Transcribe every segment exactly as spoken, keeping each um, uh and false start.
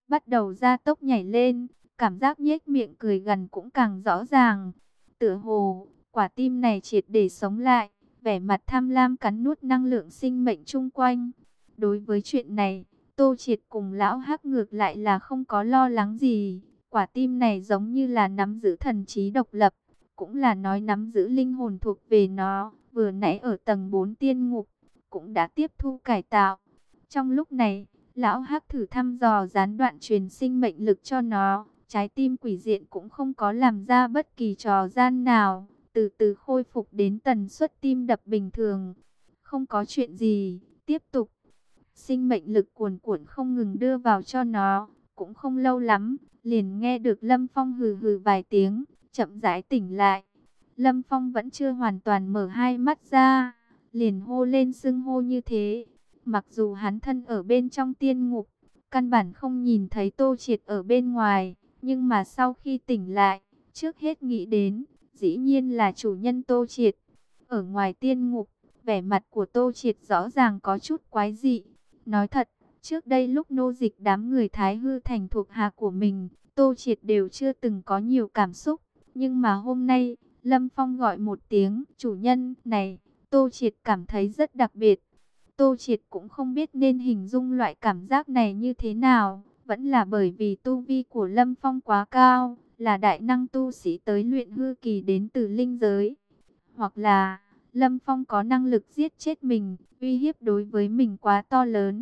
bắt đầu gia tốc nhảy lên, cảm giác nhếch miệng cười gằn cũng càng rõ ràng. Tựa hồ, quả tim này triệt để sống lại, vẻ mặt tham lam cắn nuốt năng lượng sinh mệnh chung quanh. Đối với chuyện này, Tô Triệt cùng lão Hắc ngược lại là không có lo lắng gì. Quả tim này giống như là nắm giữ thần trí độc lập, cũng là nói nắm giữ linh hồn thuộc về nó. Vừa nãy ở tầng bốn tiên ngục, cũng đã tiếp thu cải tạo. Trong lúc này, lão Hắc thử thăm dò gián đoạn truyền sinh mệnh lực cho nó. Trái tim quỷ diện cũng không có làm ra bất kỳ trò gian nào, từ từ khôi phục đến tần suất tim đập bình thường. Không có chuyện gì, tiếp tục. Sinh mệnh lực cuồn cuộn không ngừng đưa vào cho nó, cũng không lâu lắm, liền nghe được Lâm Phong hừ hừ vài tiếng, chậm rãi tỉnh lại. Lâm Phong vẫn chưa hoàn toàn mở hai mắt ra, liền hô lên xưng hô như thế. Mặc dù hắn thân ở bên trong tiên ngục, căn bản không nhìn thấy Tô Triệt ở bên ngoài, nhưng mà sau khi tỉnh lại, trước hết nghĩ đến, dĩ nhiên là chủ nhân Tô Triệt. Ở ngoài tiên ngục, vẻ mặt của Tô Triệt rõ ràng có chút quái dị. Nói thật, trước đây lúc nô dịch đám người Thái Hư thành thuộc hạ của mình, Tô Triệt đều chưa từng có nhiều cảm xúc. Nhưng mà hôm nay, Lâm Phong gọi một tiếng chủ nhân này, Tô Triệt cảm thấy rất đặc biệt. Tô Triệt cũng không biết nên hình dung loại cảm giác này như thế nào. Vẫn là bởi vì tu vi của Lâm Phong quá cao, là đại năng tu sĩ tới luyện hư kỳ đến từ linh giới. Hoặc là Lâm Phong có năng lực giết chết mình, uy hiếp đối với mình quá to lớn.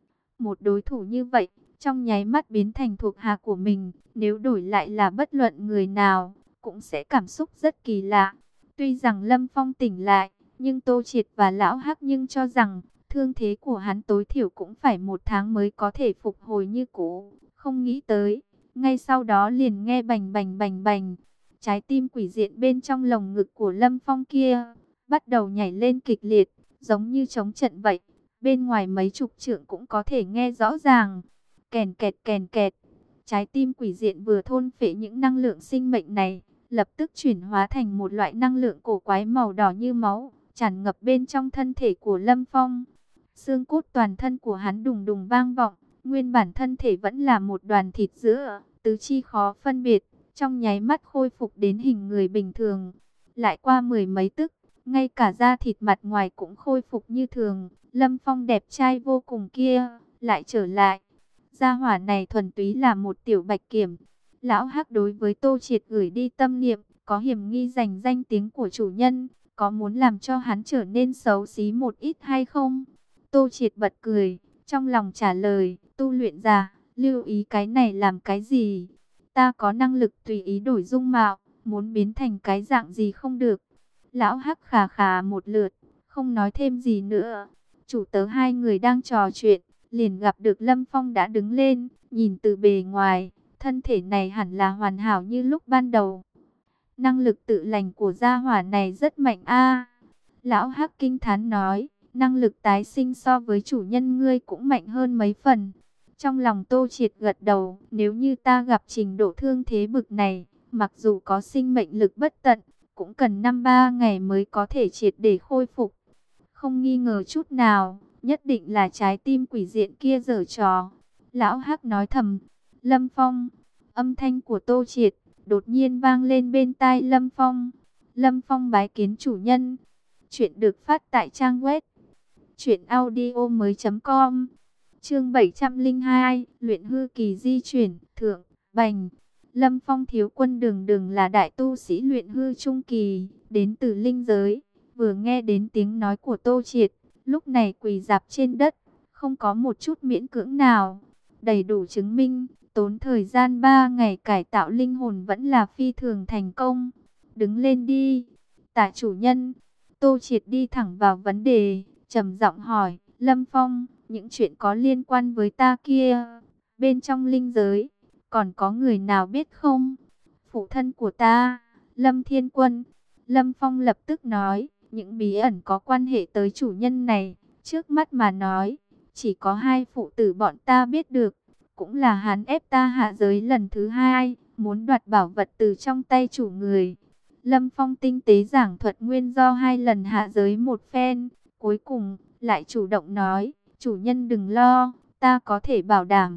Một đối thủ như vậy, trong nháy mắt biến thành thuộc hạ của mình, nếu đổi lại là bất luận người nào, cũng sẽ cảm xúc rất kỳ lạ. Tuy rằng Lâm Phong tỉnh lại, nhưng Tô Triệt và Lão Hắc nhưng cho rằng, thương thế của hắn tối thiểu cũng phải một tháng mới có thể phục hồi như cũ. Không nghĩ tới, ngay sau đó liền nghe bành bành bành bành. Trái tim quỷ diện bên trong lồng ngực của Lâm Phong kia, bắt đầu nhảy lên kịch liệt, giống như chống trận vậy. Bên ngoài mấy chục trượng cũng có thể nghe rõ ràng. Kèn kẹt kèn kẹt. Trái tim quỷ diện vừa thôn phệ những năng lượng sinh mệnh này, lập tức chuyển hóa thành một loại năng lượng cổ quái màu đỏ như máu, tràn ngập bên trong thân thể của Lâm Phong. Xương cốt toàn thân của hắn đùng đùng vang vọng, nguyên bản thân thể vẫn là một đoàn thịt giữa, tứ chi khó phân biệt, trong nháy mắt khôi phục đến hình người bình thường. Lại qua mười mấy tức, ngay cả da thịt mặt ngoài cũng khôi phục như thường. Lâm Phong đẹp trai vô cùng kia, lại trở lại. Gia hỏa này thuần túy là một tiểu bạch kiểm. Lão Hắc đối với Tô Triệt gửi đi tâm niệm, có hiểm nghi giành danh tiếng của chủ nhân, có muốn làm cho hắn trở nên xấu xí một ít hay không? Tô Triệt bật cười, trong lòng trả lời, tu luyện giả, lưu ý cái này làm cái gì? Ta có năng lực tùy ý đổi dung mạo, muốn biến thành cái dạng gì không được. Lão Hắc khà khà một lượt, không nói thêm gì nữa. Chủ tớ hai người đang trò chuyện, liền gặp được Lâm Phong đã đứng lên, nhìn từ bề ngoài, thân thể này hẳn là hoàn hảo như lúc ban đầu. Năng lực tự lành của gia hỏa này rất mạnh a. Lão Hắc kinh thán nói, năng lực tái sinh so với chủ nhân ngươi cũng mạnh hơn mấy phần. Trong lòng Tô Triệt gật đầu, nếu như ta gặp trình độ thương thế bực này, mặc dù có sinh mệnh lực bất tận, cũng cần năm ba ngày mới có thể triệt để khôi phục. Không nghi ngờ chút nào, nhất định là trái tim quỷ diện kia giở trò. Lão Hắc nói thầm, Lâm Phong, âm thanh của Tô Triệt đột nhiên vang lên bên tai Lâm Phong. Lâm Phong bái kiến chủ nhân. Chuyện được phát tại trang web truyện audio mới chấm com. Chương bảy trăm lẻ hai, luyện hư kỳ di chuyển, thượng, bành. Lâm Phong thiếu quân đường đường là đại tu sĩ luyện hư trung kỳ, đến từ linh giới. Vừa nghe đến tiếng nói của Tô Triệt, lúc này quỳ rạp trên đất, không có một chút miễn cưỡng nào. Đầy đủ chứng minh, tốn thời gian ba ngày cải tạo linh hồn vẫn là phi thường thành công. Đứng lên đi, tả chủ nhân. Tô Triệt đi thẳng vào vấn đề, trầm giọng hỏi, Lâm Phong, những chuyện có liên quan với ta kia, bên trong linh giới, còn có người nào biết không? Phụ thân của ta, Lâm Thiên Quân. Lâm Phong lập tức nói, những bí ẩn có quan hệ tới chủ nhân này, trước mắt mà nói, chỉ có hai phụ tử bọn ta biết được. Cũng là hắn ép ta hạ giới lần thứ hai, muốn đoạt bảo vật từ trong tay chủ người. Lâm Phong tinh tế giảng thuật nguyên do hai lần hạ giới một phen, cuối cùng lại chủ động nói, chủ nhân đừng lo, ta có thể bảo đảm,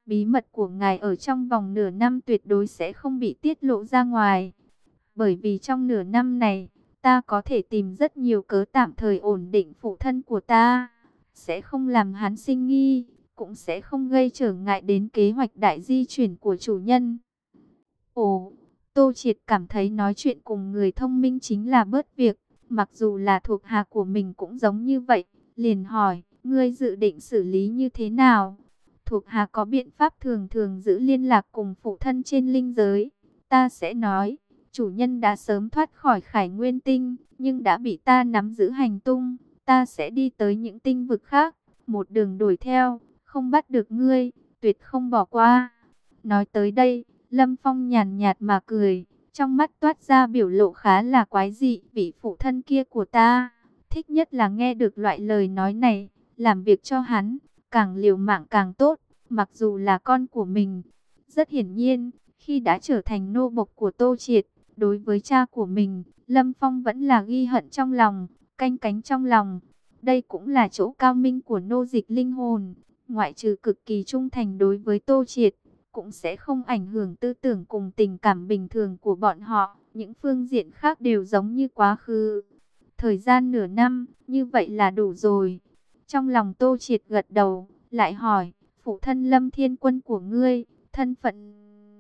bí mật của ngài ở trong vòng nửa năm tuyệt đối sẽ không bị tiết lộ ra ngoài. Bởi vì trong nửa năm này, ta có thể tìm rất nhiều cớ tạm thời ổn định phụ thân của ta, sẽ không làm hắn sinh nghi, cũng sẽ không gây trở ngại đến kế hoạch đại di chuyển của chủ nhân. Ồ, Tô Triệt cảm thấy nói chuyện cùng người thông minh chính là bớt việc, mặc dù là thuộc hạ của mình cũng giống như vậy, liền hỏi, ngươi dự định xử lý như thế nào? Thuộc hạ có biện pháp thường thường giữ liên lạc cùng phụ thân trên linh giới, ta sẽ nói. Chủ nhân đã sớm thoát khỏi Khải Nguyên Tinh, nhưng đã bị ta nắm giữ hành tung. Ta sẽ đi tới những tinh vực khác, một đường đuổi theo, không bắt được ngươi, tuyệt không bỏ qua. Nói tới đây, Lâm Phong nhàn nhạt mà cười, trong mắt toát ra biểu lộ khá là quái dị. Vị phụ thân kia của ta, thích nhất là nghe được loại lời nói này, làm việc cho hắn, càng liều mạng càng tốt, mặc dù là con của mình. Rất hiển nhiên, khi đã trở thành nô bộc của Tô Triệt, đối với cha của mình, Lâm Phong vẫn là ghi hận trong lòng, canh cánh trong lòng. Đây cũng là chỗ cao minh của nô dịch linh hồn. Ngoại trừ cực kỳ trung thành đối với Tô Triệt, cũng sẽ không ảnh hưởng tư tưởng cùng tình cảm bình thường của bọn họ. Những phương diện khác đều giống như quá khứ. Thời gian nửa năm, như vậy là đủ rồi. Trong lòng Tô Triệt gật đầu, lại hỏi, phụ thân Lâm Thiên Quân của ngươi, thân phận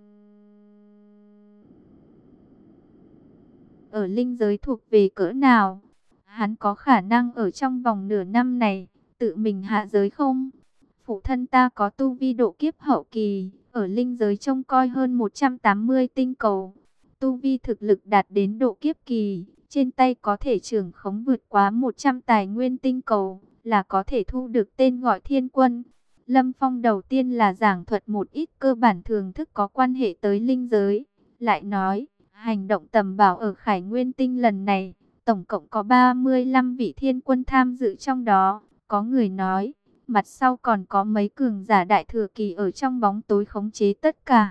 ở linh giới thuộc về cỡ nào? Hắn có khả năng ở trong vòng nửa năm này tự mình hạ giới không? Phụ thân ta có tu vi độ kiếp hậu kỳ, ở linh giới trông coi hơn một trăm tám mươi tinh cầu. Tu vi thực lực đạt đến độ kiếp kỳ, trên tay có thể trưởng khống vượt quá một trăm tài nguyên tinh cầu, là có thể thu được tên gọi Thiên Quân. Lâm Phong đầu tiên là giảng thuật một ít cơ bản thường thức có quan hệ tới linh giới, lại nói, hành động tầm bảo ở Khải Nguyên Tinh lần này, tổng cộng có ba mươi lăm vị thiên quân tham dự trong đó. Có người nói, mặt sau còn có mấy cường giả đại thừa kỳ ở trong bóng tối khống chế tất cả.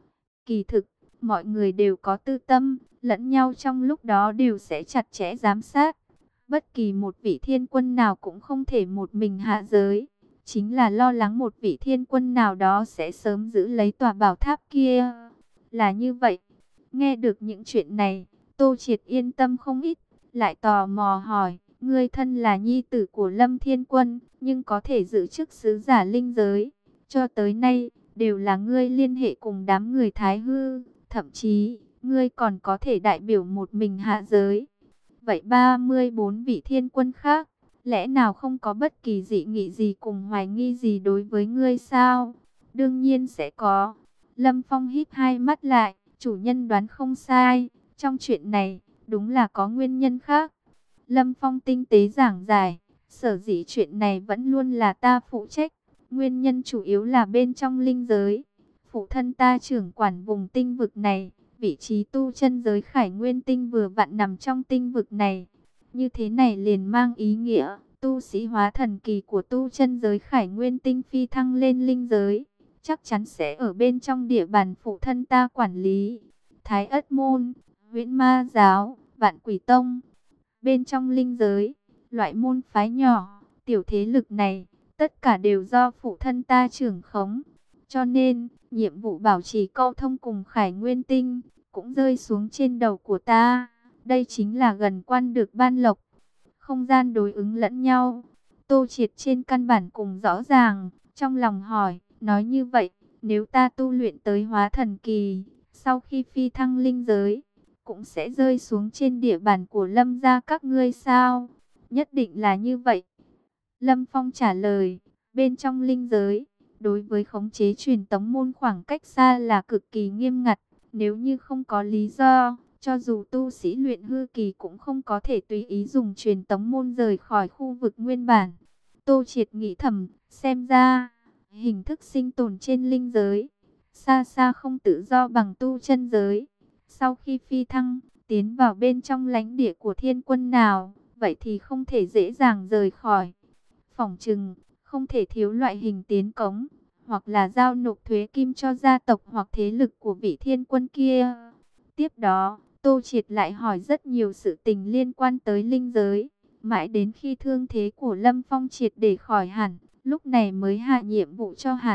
Kỳ thực, mọi người đều có tư tâm, lẫn nhau trong lúc đó đều sẽ chặt chẽ giám sát. Bất kỳ một vị thiên quân nào cũng không thể một mình hạ giới, chính là lo lắng một vị thiên quân nào đó sẽ sớm giữ lấy tòa bảo tháp kia. Là như vậy. Nghe được những chuyện này, Tô Triệt yên tâm không ít, lại tò mò hỏi, ngươi thân là nhi tử của Lâm Thiên Quân, nhưng có thể giữ chức sứ giả linh giới. Cho tới nay, đều là ngươi liên hệ cùng đám người Thái Hư, thậm chí, ngươi còn có thể đại biểu một mình hạ giới. Vậy ba mươi bốn vị thiên quân khác, lẽ nào không có bất kỳ dị nghị gì cùng hoài nghi gì đối với ngươi sao? Đương nhiên sẽ có. Lâm Phong híp hai mắt lại, chủ nhân đoán không sai, trong chuyện này, đúng là có nguyên nhân khác. Lâm Phong tinh tế giảng giải, sở dĩ chuyện này vẫn luôn là ta phụ trách, nguyên nhân chủ yếu là bên trong linh giới. Phụ thân ta trưởng quản vùng tinh vực này, vị trí tu chân giới Khải Nguyên Tinh vừa vặn nằm trong tinh vực này. Như thế này liền mang ý nghĩa, tu sĩ hóa thần kỳ của tu chân giới Khải Nguyên Tinh phi thăng lên linh giới, chắc chắn sẽ ở bên trong địa bàn phụ thân ta quản lý. Thái Ất Môn, Huyễn Ma Giáo, Vạn Quỷ Tông, bên trong linh giới, loại môn phái nhỏ, tiểu thế lực này, tất cả đều do phụ thân ta trưởng khống. Cho nên, nhiệm vụ bảo trì câu thông cùng Khải Nguyên Tinh, cũng rơi xuống trên đầu của ta. Đây chính là gần quan được ban lộc. Không gian đối ứng lẫn nhau. Tô Triệt trên căn bản cùng rõ ràng, trong lòng hỏi, nói như vậy, nếu ta tu luyện tới hóa thần kỳ, sau khi phi thăng linh giới, cũng sẽ rơi xuống trên địa bàn của Lâm gia các ngươi sao? Nhất định là như vậy. Lâm Phong trả lời, bên trong linh giới, đối với khống chế truyền tống môn khoảng cách xa là cực kỳ nghiêm ngặt. Nếu như không có lý do, cho dù tu sĩ luyện hư kỳ cũng không có thể tùy ý dùng truyền tống môn rời khỏi khu vực nguyên bản. Tô Triệt nghĩ thầm, xem ra, hình thức sinh tồn trên linh giới, xa xa không tự do bằng tu chân giới. Sau khi phi thăng, tiến vào bên trong lãnh địa của thiên quân nào, vậy thì không thể dễ dàng rời khỏi. Phỏng chừng, không thể thiếu loại hình tiến cống, hoặc là giao nộp thuế kim cho gia tộc hoặc thế lực của vị thiên quân kia. Tiếp đó, Tô Triệt lại hỏi rất nhiều sự tình liên quan tới linh giới, mãi đến khi thương thế của Lâm Phong triệt để khỏi hẳn, lúc này mới hạ nhiệm vụ cho hắn,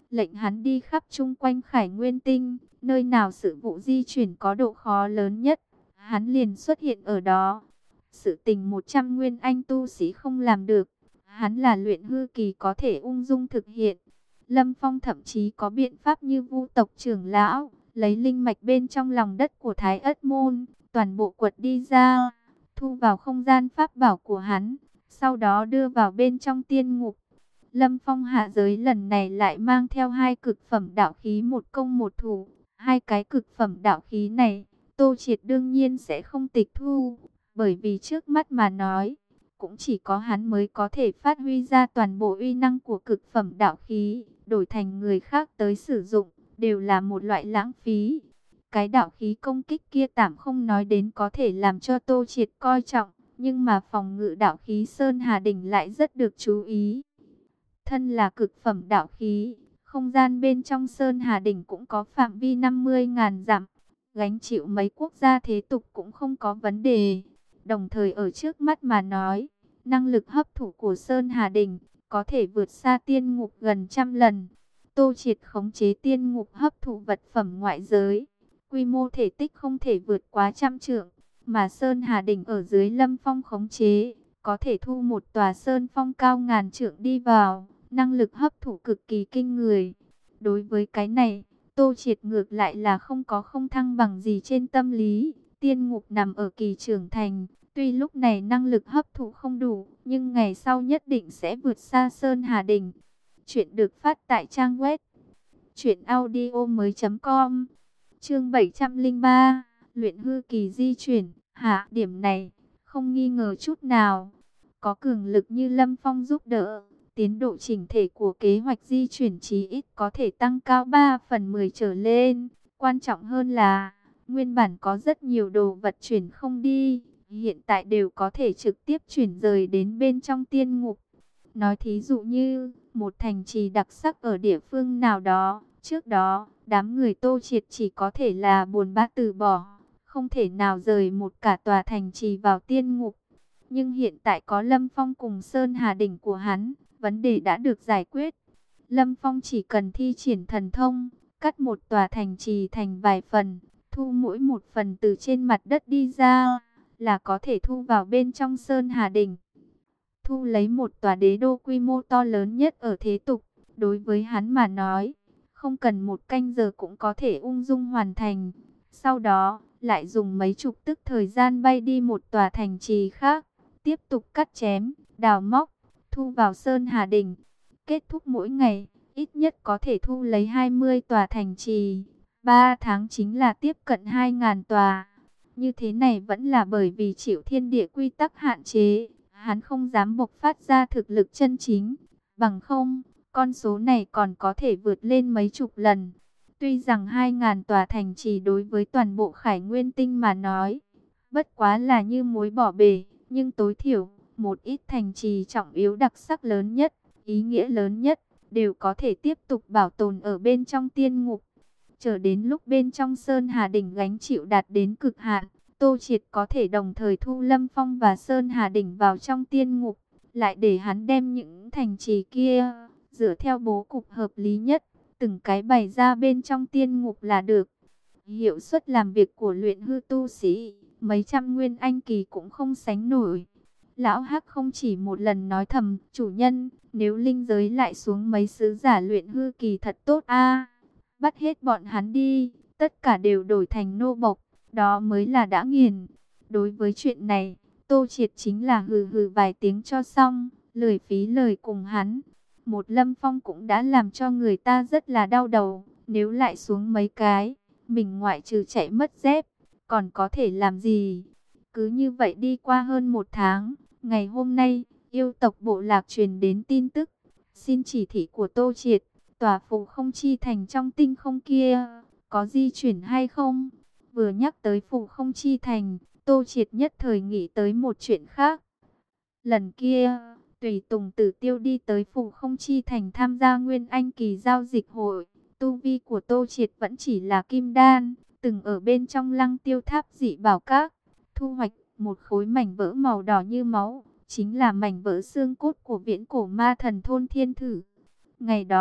lệnh hắn đi khắp chung quanh Khải Nguyên Tinh, nơi nào sự vụ di chuyển có độ khó lớn nhất, hắn liền xuất hiện ở đó. Sự tình một trăm nguyên anh tu sĩ không làm được, hắn là luyện hư kỳ có thể ung dung thực hiện. Lâm Phong thậm chí có biện pháp như Vu tộc trưởng lão, lấy linh mạch bên trong lòng đất của Thái Ất Môn, toàn bộ quật đi ra, thu vào không gian pháp bảo của hắn, sau đó đưa vào bên trong tiên ngục. Lâm Phong hạ giới lần này lại mang theo hai cực phẩm đạo khí một công một thủ. Hai cái cực phẩm đạo khí này, Tô Triệt đương nhiên sẽ không tịch thu, bởi vì trước mắt mà nói, cũng chỉ có hắn mới có thể phát huy ra toàn bộ uy năng của cực phẩm đạo khí, đổi thành người khác tới sử dụng, đều là một loại lãng phí. Cái đạo khí công kích kia tạm không nói đến có thể làm cho Tô Triệt coi trọng, nhưng mà phòng ngự đạo khí Sơn Hà Đỉnh lại rất được chú ý. Thân là cực phẩm đạo khí, không gian bên trong Sơn Hà Đỉnh cũng có phạm vi năm mươi ngàn dặm, gánh chịu mấy quốc gia thế tục cũng không có vấn đề. Đồng thời ở trước mắt mà nói, năng lực hấp thụ của Sơn Hà Đỉnh có thể vượt xa tiên ngục gần trăm lần. Tô Triệt khống chế tiên ngục hấp thụ vật phẩm ngoại giới, quy mô thể tích không thể vượt quá trăm trượng, mà Sơn Hà Đỉnh ở dưới Lâm Phong khống chế, có thể thu một tòa sơn phong cao ngàn trượng đi vào, năng lực hấp thụ cực kỳ kinh người. Đối với cái này, Tô Triệt ngược lại là không có không thăng bằng gì trên tâm lý. Tiên ngục nằm ở kỳ trưởng thành, tuy lúc này năng lực hấp thụ không đủ, nhưng ngày sau nhất định sẽ vượt xa Sơn Hà Đỉnh. Chuyện được phát tại trang web truyện audio mới chấm com. Chương bảy trăm lẻ ba, luyện hư kỳ di chuyển. Hạ, điểm này không nghi ngờ chút nào. Có cường lực như Lâm Phong giúp đỡ, tiến độ chỉnh thể của kế hoạch di chuyển chí ít có thể tăng cao ba phần mười trở lên. Quan trọng hơn là, nguyên bản có rất nhiều đồ vật chuyển không đi, hiện tại đều có thể trực tiếp chuyển rời đến bên trong tiên ngục. Nói thí dụ như, một thành trì đặc sắc ở địa phương nào đó, trước đó, đám người Tô Triệt chỉ có thể là buồn bã từ bỏ, không thể nào rời một cả tòa thành trì vào tiên ngục. Nhưng hiện tại có Lâm Phong cùng Sơn Hà Đỉnh của hắn, vấn đề đã được giải quyết. Lâm Phong chỉ cần thi triển thần thông, cắt một tòa thành trì thành vài phần, thu mỗi một phần từ trên mặt đất đi ra, là có thể thu vào bên trong Sơn Hà Đỉnh. Thu lấy một tòa đế đô quy mô to lớn nhất ở thế tục, đối với hắn mà nói, không cần một canh giờ cũng có thể ung dung hoàn thành. Sau đó, lại dùng mấy chục tức thời gian bay đi một tòa thành trì khác, tiếp tục cắt chém, đào móc, thu vào Sơn Hà Đỉnh. Kết thúc mỗi ngày, ít nhất có thể thu lấy hai mươi tòa thành trì. ba tháng chính là tiếp cận hai nghìn tòa. Như thế này vẫn là bởi vì chịu thiên địa quy tắc hạn chế, hắn không dám bộc phát ra thực lực chân chính. Bằng không, con số này còn có thể vượt lên mấy chục lần. Tuy rằng hai nghìn tòa thành trì đối với toàn bộ Khải Nguyên Tinh mà nói, bất quá là như muối bỏ bể, nhưng tối thiểu, một ít thành trì trọng yếu đặc sắc lớn nhất, ý nghĩa lớn nhất, đều có thể tiếp tục bảo tồn ở bên trong tiên ngục. Chờ đến lúc bên trong Sơn Hà Đỉnh gánh chịu đạt đến cực hạn, Tô Triệt có thể đồng thời thu Lâm Phong và Sơn Hà Đỉnh vào trong tiên ngục, lại để hắn đem những thành trì kia, dựa theo bố cục hợp lý nhất, từng cái bày ra bên trong tiên ngục là được. Hiệu suất làm việc của luyện hư tu sĩ, mấy trăm nguyên anh kỳ cũng không sánh nổi. Lão Hắc không chỉ một lần nói thầm, chủ nhân, nếu linh giới lại xuống mấy sứ giả luyện hư kỳ thật tốt a, bắt hết bọn hắn đi, tất cả đều đổi thành nô bộc, đó mới là đã nghiền. Đối với chuyện này, Tô Triệt chính là hừ hừ vài tiếng cho xong, lười phí lời cùng hắn. Một Lâm Phong cũng đã làm cho người ta rất là đau đầu, nếu lại xuống mấy cái, mình ngoại trừ chạy mất dép, còn có thể làm gì? Cứ như vậy đi qua hơn một tháng, ngày hôm nay, yêu tộc bộ lạc truyền đến tin tức, xin chỉ thị của Tô Triệt, tòa phù không chi thành trong tinh không kia, có di chuyển hay không? Vừa nhắc tới phù không chi thành, Tô Triệt nhất thời nghĩ tới một chuyện khác. Lần kia, Tùy Tùng Tử Tiêu đi tới phù không chi thành tham gia Nguyên Anh kỳ giao dịch hội, tu vi của Tô Triệt vẫn chỉ là kim đan, từng ở bên trong Lăng Tiêu Tháp dị bảo các, thu hoạch một khối mảnh vỡ màu đỏ như máu, chính là mảnh vỡ xương cốt của viễn cổ ma thần thôn Thiên Thử. Ngày đó,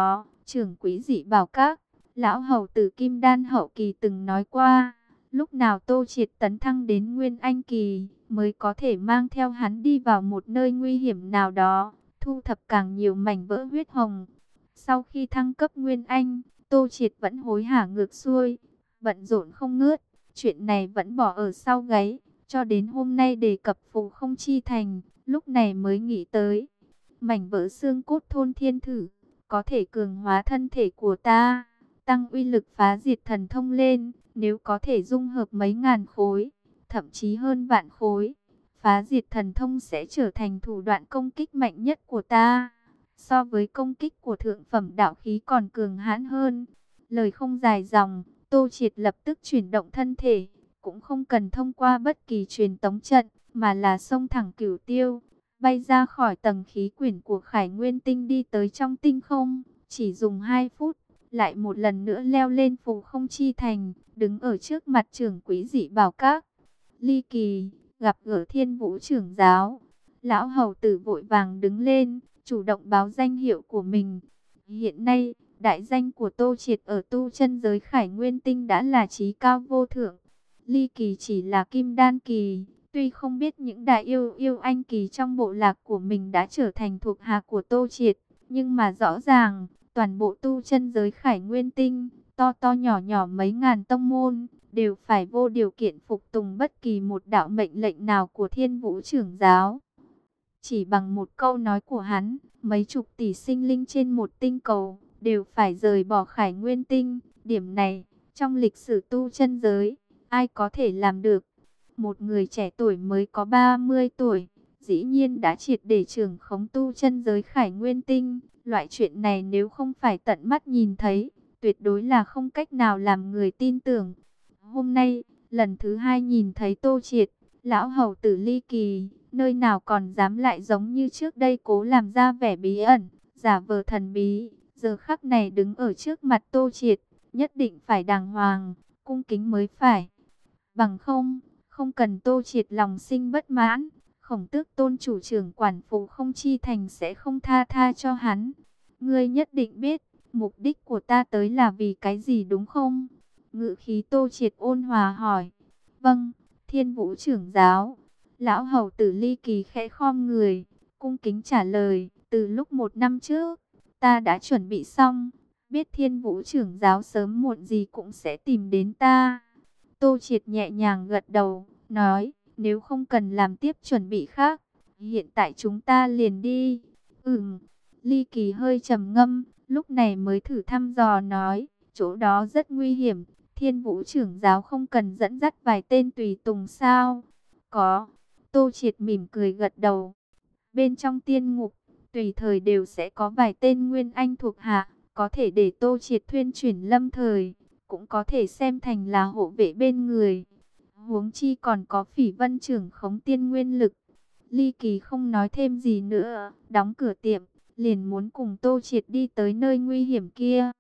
Trưởng quỹ dị bảo các, lão hầu tử Kim Đan hậu kỳ từng nói qua, lúc nào Tô Triệt tấn thăng đến Nguyên Anh kỳ, mới có thể mang theo hắn đi vào một nơi nguy hiểm nào đó, thu thập càng nhiều mảnh vỡ huyết hồng. Sau khi thăng cấp Nguyên Anh, Tô Triệt vẫn hối hả ngược xuôi, bận rộn không ngớt, chuyện này vẫn bỏ ở sau gáy, cho đến hôm nay đề cập phù không chi thành, lúc này mới nghĩ tới. Mảnh vỡ xương cốt thôn thiên thử, có thể cường hóa thân thể của ta, tăng uy lực phá diệt thần thông lên, nếu có thể dung hợp mấy ngàn khối, thậm chí hơn vạn khối, phá diệt thần thông sẽ trở thành thủ đoạn công kích mạnh nhất của ta. So với công kích của thượng phẩm đạo khí còn cường hãn hơn. Lời không dài dòng, Tô Triệt lập tức chuyển động thân thể, cũng không cần thông qua bất kỳ truyền tống trận, mà là xông thẳng Cửu Tiêu, bay ra khỏi tầng khí quyển của Khải Nguyên Tinh đi tới trong tinh không, chỉ dùng hai phút, lại một lần nữa leo lên phù không chi thành, đứng ở trước mặt trưởng quỹ dị bảo các. Ly Kỳ, gặp gỡ Thiên Vũ trưởng giáo. Lão hầu tử vội vàng đứng lên, chủ động báo danh hiệu của mình. Hiện nay, đại danh của Tô Triệt ở tu chân giới Khải Nguyên Tinh đã là chí cao vô thượng. Ly Kỳ chỉ là Kim Đan kỳ, tuy không biết những đại yêu yêu anh kỳ trong bộ lạc của mình đã trở thành thuộc hạ của Tô Triệt, nhưng mà rõ ràng, toàn bộ tu chân giới Khải Nguyên Tinh, to to nhỏ nhỏ mấy ngàn tông môn, đều phải vô điều kiện phục tùng bất kỳ một đạo mệnh lệnh nào của Thiên Vũ trưởng giáo. Chỉ bằng một câu nói của hắn, mấy chục tỷ sinh linh trên một tinh cầu đều phải rời bỏ Khải Nguyên Tinh. Điểm này, trong lịch sử tu chân giới, ai có thể làm được? Một người trẻ tuổi mới có ba mươi tuổi, dĩ nhiên đã triệt để trưởng khống tu chân giới Khải Nguyên Tinh. Loại chuyện này nếu không phải tận mắt nhìn thấy, tuyệt đối là không cách nào làm người tin tưởng. Hôm nay, lần thứ hai nhìn thấy Tô Triệt, lão hầu tử Ly Kỳ, nơi nào còn dám lại giống như trước đây cố làm ra vẻ bí ẩn, giả vờ thần bí. Giờ khắc này đứng ở trước mặt Tô Triệt, nhất định phải đàng hoàng, cung kính mới phải. Bằng không, không cần Tô Triệt lòng sinh bất mãn, Khổng Tước Tôn chủ trưởng quản phù không chi thành sẽ không tha tha cho hắn. Ngươi nhất định biết, mục đích của ta tới là vì cái gì đúng không? Ngữ khí Tô Triệt ôn hòa hỏi. Vâng, Thiên Vũ trưởng giáo. Lão hầu tử Ly Kỳ khẽ khom người, cung kính trả lời. Từ lúc một năm trước, ta đã chuẩn bị xong, biết Thiên Vũ trưởng giáo sớm muộn gì cũng sẽ tìm đến ta. Tô Triệt nhẹ nhàng gật đầu, nói, nếu không cần làm tiếp chuẩn bị khác, hiện tại chúng ta liền đi. Ừm, Ly Kỳ hơi trầm ngâm, lúc này mới thử thăm dò nói, chỗ đó rất nguy hiểm, Thiên Vũ trưởng giáo không cần dẫn dắt vài tên tùy tùng sao? Có. Tô Triệt mỉm cười gật đầu. Bên trong tiên ngục, tùy thời đều sẽ có vài tên nguyên anh thuộc hạ, có thể để Tô Triệt thuyên chuyển lâm thời, cũng có thể xem thành là hộ vệ bên người. Huống chi còn có Phỉ Vân trưởng khống tiên nguyên lực. Ly Kỳ không nói thêm gì nữa, đóng cửa tiệm, liền muốn cùng Tô Triệt đi tới nơi nguy hiểm kia.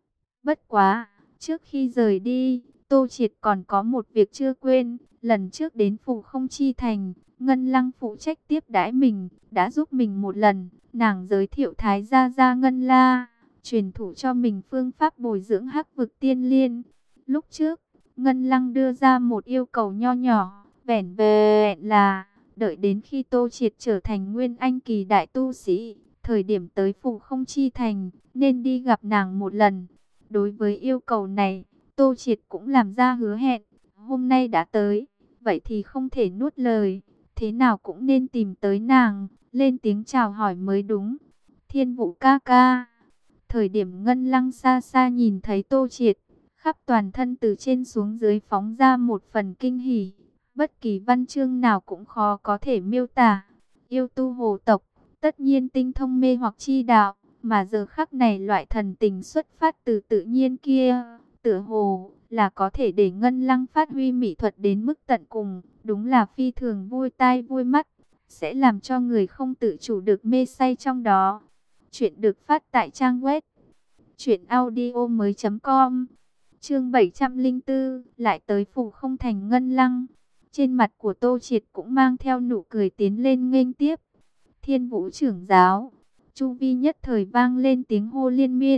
Bất quá, trước khi rời đi, Tô Triệt còn có một việc chưa quên. Lần trước đến Phù Không Chi Thành, Ngân Lăng phụ trách tiếp đãi mình, đã giúp mình một lần. Nàng giới thiệu Thái Gia Gia Ngân La, truyền thụ cho mình phương pháp bồi dưỡng hắc vực tiên liên. Lúc trước, Ngân Lăng đưa ra một yêu cầu nho nhỏ, vẻn vẹn là đợi đến khi Tô Triệt trở thành Nguyên Anh kỳ đại tu sĩ, thời điểm tới Phù Không Chi Thành, nên đi gặp nàng một lần. Đối với yêu cầu này, Tô Triệt cũng làm ra hứa hẹn, hôm nay đã tới, vậy thì không thể nuốt lời, thế nào cũng nên tìm tới nàng, lên tiếng chào hỏi mới đúng. Thiên Vũ ca ca. Thời điểm Ngân Lăng xa xa nhìn thấy Tô Triệt, khắp toàn thân từ trên xuống dưới phóng ra một phần kinh hỉ, bất kỳ văn chương nào cũng khó có thể miêu tả. Yêu tu hồ tộc, tất nhiên tinh thông mê hoặc chi đạo, mà giờ khắc này loại thần tình xuất phát từ tự nhiên kia, tựa hồ là có thể để Ngân Lăng phát huy mỹ thuật đến mức tận cùng, đúng là phi thường vui tai vui mắt, sẽ làm cho người không tự chủ được mê say trong đó. Chuyện được phát tại trang web truyện audio mới chấm com. Chương bảy trăm lẻ bốn, lại tới Phù Không Thành Ngân Lăng. Trên mặt của Tô Triệt cũng mang theo nụ cười tiến lên nghênh tiếp. Thiên Vũ trưởng giáo. Chu vi nhất thời vang lên tiếng hô liên miên,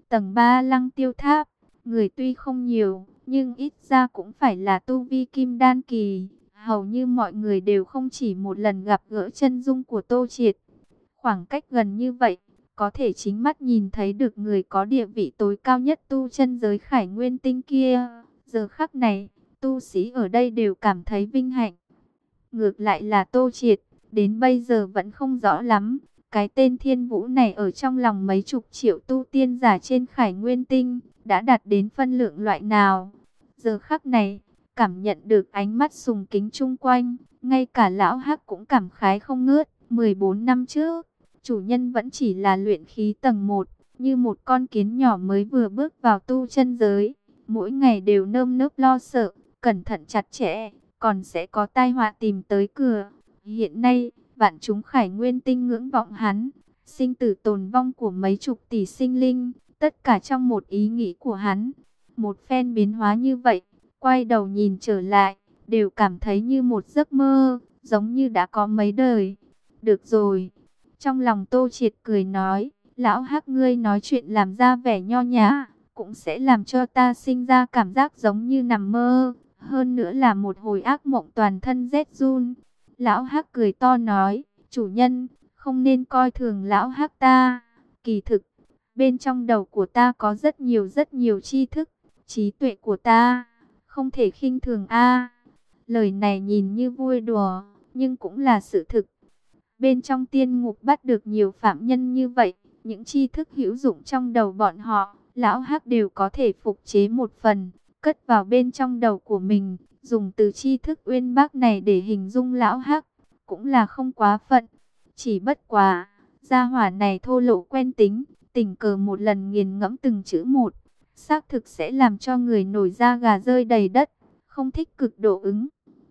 tầng ba Lăng Tiêu Tháp. Người tuy không nhiều, nhưng ít ra cũng phải là tu vi kim đan kỳ. Hầu như mọi người đều không chỉ một lần gặp gỡ chân dung của Tô Triệt. Khoảng cách gần như vậy, có thể chính mắt nhìn thấy được người có địa vị tối cao nhất tu chân giới Khải Nguyên Tinh kia. Giờ khắc này, tu sĩ ở đây đều cảm thấy vinh hạnh. Ngược lại là Tô Triệt, đến bây giờ vẫn không rõ lắm, cái tên Thiên Vũ này ở trong lòng mấy chục triệu tu tiên giả trên Khải Nguyên Tinh, đã đạt đến phân lượng loại nào. Giờ khắc này, cảm nhận được ánh mắt sùng kính chung quanh, ngay cả lão Hắc cũng cảm khái không ngớt. mười bốn năm trước, chủ nhân vẫn chỉ là luyện khí tầng một, như một con kiến nhỏ mới vừa bước vào tu chân giới. Mỗi ngày đều nơm nớp lo sợ, cẩn thận chặt chẽ, còn sẽ có tai họa tìm tới cửa. Hiện nay, vạn chúng Khải Nguyên Tinh ngưỡng vọng hắn, sinh tử tồn vong của mấy chục tỷ sinh linh, tất cả trong một ý nghĩ của hắn. Một phen biến hóa như vậy, quay đầu nhìn trở lại, đều cảm thấy như một giấc mơ, giống như đã có mấy đời. Được rồi. Trong lòng Tô Triệt cười nói, lão Hắc ngươi nói chuyện làm ra vẻ nho nhã, cũng sẽ làm cho ta sinh ra cảm giác giống như nằm mơ. Hơn nữa là một hồi ác mộng toàn thân rét run. Lão Hắc cười to nói, chủ nhân, không nên coi thường lão Hắc ta. Kỳ thực, bên trong đầu của ta có rất nhiều rất nhiều tri thức, trí tuệ của ta, không thể khinh thường a. Lời này nhìn như vui đùa, nhưng cũng là sự thực. Bên trong tiên ngục bắt được nhiều phạm nhân như vậy, những tri thức hữu dụng trong đầu bọn họ, lão Hắc đều có thể phục chế một phần, cất vào bên trong đầu của mình, dùng từ tri thức uyên bác này để hình dung lão Hắc, cũng là không quá phận. Chỉ bất quá, gia hỏa này thô lỗ quen tính, tình cờ một lần nghiền ngẫm từng chữ một, xác thực sẽ làm cho người nổi da gà rơi đầy đất, không thích cực độ ứng.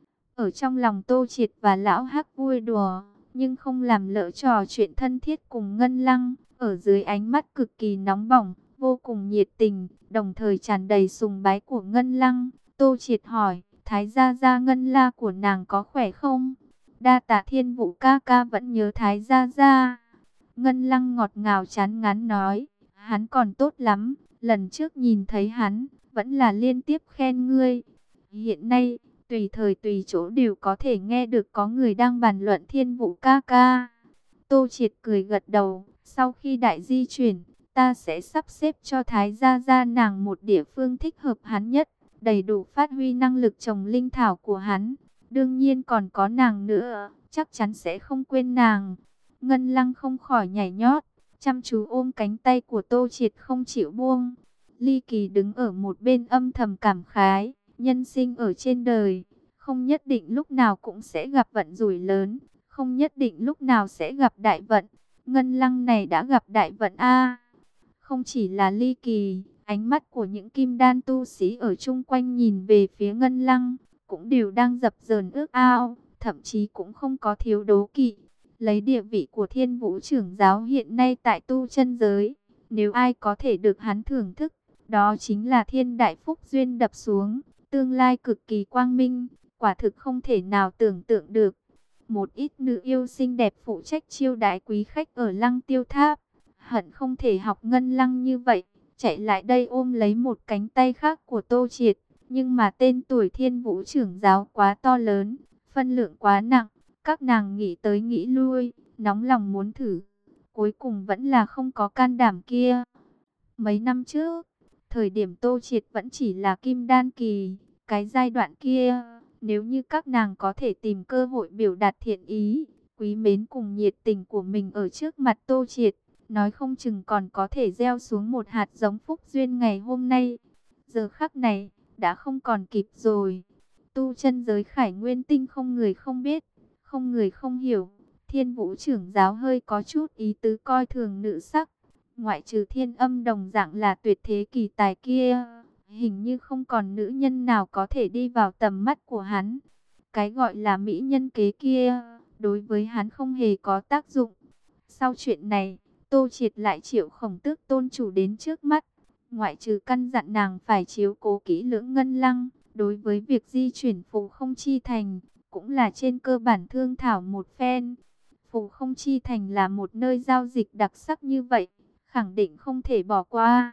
Ở trong lòng Tô Triệt và lão Hắc vui đùa, nhưng không làm lỡ trò chuyện thân thiết cùng Ngân Lăng, ở dưới ánh mắt cực kỳ nóng bỏng, vô cùng nhiệt tình, đồng thời tràn đầy sùng bái của Ngân Lăng. Tô Triệt hỏi, Thái gia gia Ngân La của nàng có khỏe không? Đa tạ Thiên Vũ ca ca vẫn nhớ Thái gia gia. Ngân Lăng ngọt ngào chán ngán nói, hắn còn tốt lắm, lần trước nhìn thấy hắn, vẫn là liên tiếp khen ngươi. Hiện nay, tùy thời tùy chỗ đều có thể nghe được có người đang bàn luận Thiên Vũ ca ca. Tô Triệt cười gật đầu, sau khi đại di chuyển, ta sẽ sắp xếp cho Thái gia gia nàng một địa phương thích hợp hắn nhất, đầy đủ phát huy năng lực trồng linh thảo của hắn. Đương nhiên còn có nàng nữa, chắc chắn sẽ không quên nàng. Ngân Lăng không khỏi nhảy nhót, chăm chú ôm cánh tay của Tô Triệt không chịu buông. Ly Kỳ đứng ở một bên âm thầm cảm khái, nhân sinh ở trên đời, không nhất định lúc nào cũng sẽ gặp vận rủi lớn, không nhất định lúc nào sẽ gặp đại vận. Ngân Lăng này đã gặp đại vận a. Không chỉ là Ly Kỳ, ánh mắt của những kim đan tu sĩ ở chung quanh nhìn về phía Ngân Lăng, cũng đều đang dập dờn ước ao, thậm chí cũng không có thiếu đố kỵ. Lấy địa vị của Thiên Vũ trưởng giáo hiện nay tại tu chân giới, nếu ai có thể được hắn thưởng thức, đó chính là thiên đại phúc duyên đập xuống, tương lai cực kỳ quang minh, quả thực không thể nào tưởng tượng được. Một ít nữ yêu xinh đẹp phụ trách chiêu đãi quý khách ở Lăng Tiêu Tháp, hận không thể học Ngân Lăng như vậy, chạy lại đây ôm lấy một cánh tay khác của Tô Triệt. Nhưng mà tên tuổi Thiên Vũ trưởng giáo quá to lớn, phân lượng quá nặng, các nàng nghĩ tới nghĩ lui, nóng lòng muốn thử, cuối cùng vẫn là không có can đảm kia. Mấy năm trước, thời điểm Tô Triệt vẫn chỉ là kim đan kỳ, cái giai đoạn kia, nếu như các nàng có thể tìm cơ hội biểu đạt thiện ý, quý mến cùng nhiệt tình của mình ở trước mặt Tô Triệt, nói không chừng còn có thể gieo xuống một hạt giống phúc duyên ngày hôm nay. Giờ khắc này, đã không còn kịp rồi. Tu chân giới Khải Nguyên Tinh không người không biết, không người không hiểu. Thiên Vũ trưởng giáo hơi có chút ý tứ coi thường nữ sắc. Ngoại trừ Thiên Âm đồng dạng là tuyệt thế kỳ tài kia, hình như không còn nữ nhân nào có thể đi vào tầm mắt của hắn. Cái gọi là mỹ nhân kế kia, đối với hắn không hề có tác dụng. Sau chuyện này, Tô Triệt lại triệu Khổng Tước tôn chủ đến trước mắt. Ngoại trừ căn dặn nàng phải chiếu cố kỹ lưỡng Ngân Lăng, đối với việc di chuyển Phù Không Chi Thành, cũng là trên cơ bản thương thảo một phen. Phù Không Chi Thành là một nơi giao dịch đặc sắc như vậy, khẳng định không thể bỏ qua.